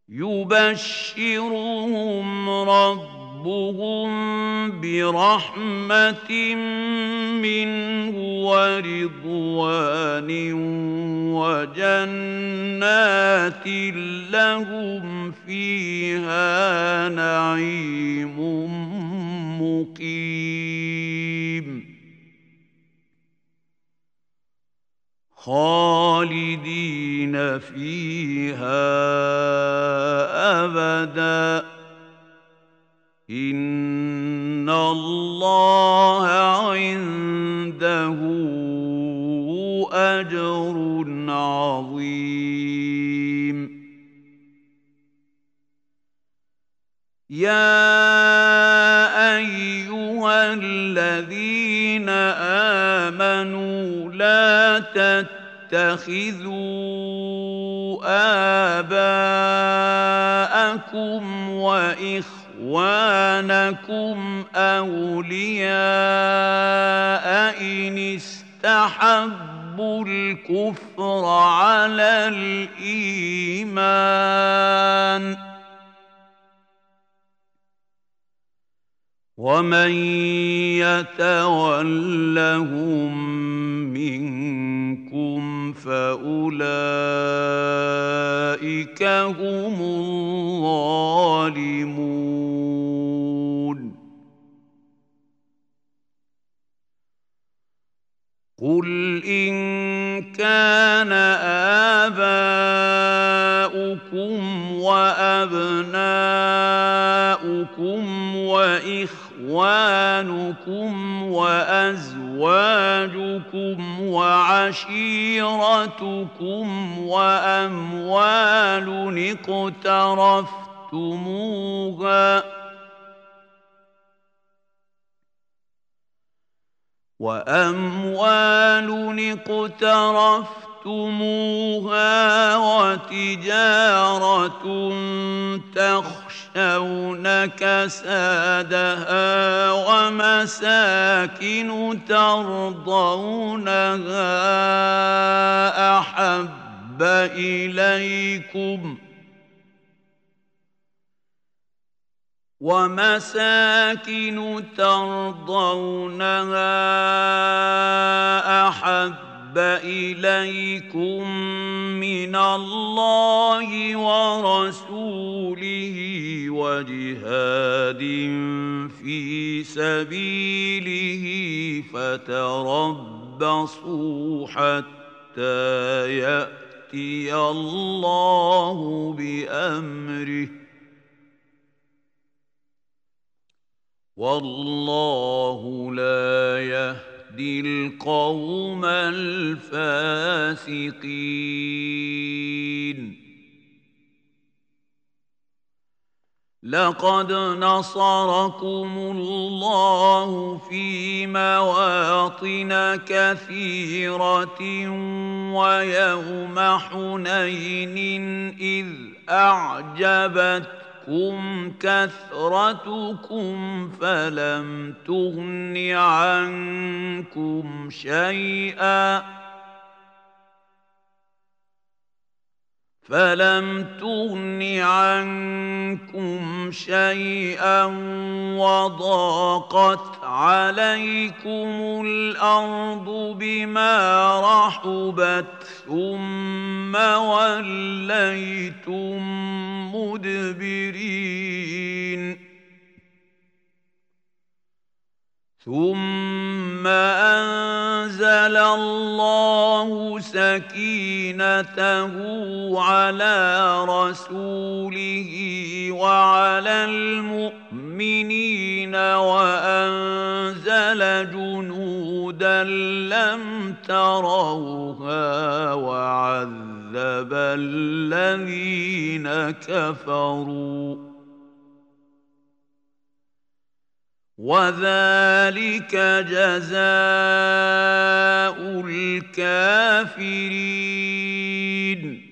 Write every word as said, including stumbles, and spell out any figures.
يبشرهم ربهم برحمة منه ورضوان وجنات لهم فيها نعيم مقيم خالدين فيها أبدا إن الله عنده أجر عظيم يا أيها الذين آمنوا لا تتخذوا آباءكم وإخوانكم أولياء إن استحبوا الكفر على الإيمان ومن يتولهم منكم فأولئك هم الظالمون قل إن كان آباؤكم وأبناؤكم وإخوانكم وأزواجكم وعشيرتكم وأموال اقترفتموها وأموال اقترفتموها وتجارة تخشون كسادها ومساكن ترضونها أحب إليكم ومساكن ترضونها أحب إليكم من الله ورسوله وجهاد في سبيله فتربصوا حتى يأتي الله بأمره والله لا يهدي القوم الفاسقين لقد نصركم الله في مواطن كثيرة ويوم حنين إذ أعجبتكم كم كثرتكم فلم تغن عنكم شيئا فلم تغن عنكم شيئا وضاقت عليكم الأرض بما رحبت ثم وليتم مدبرين ثم أنزل الله سكينته على رسوله وعلى المؤمنين وأنزل جنودا لم تروها وعذب الذين كفروا وذلك جزاء الكافرين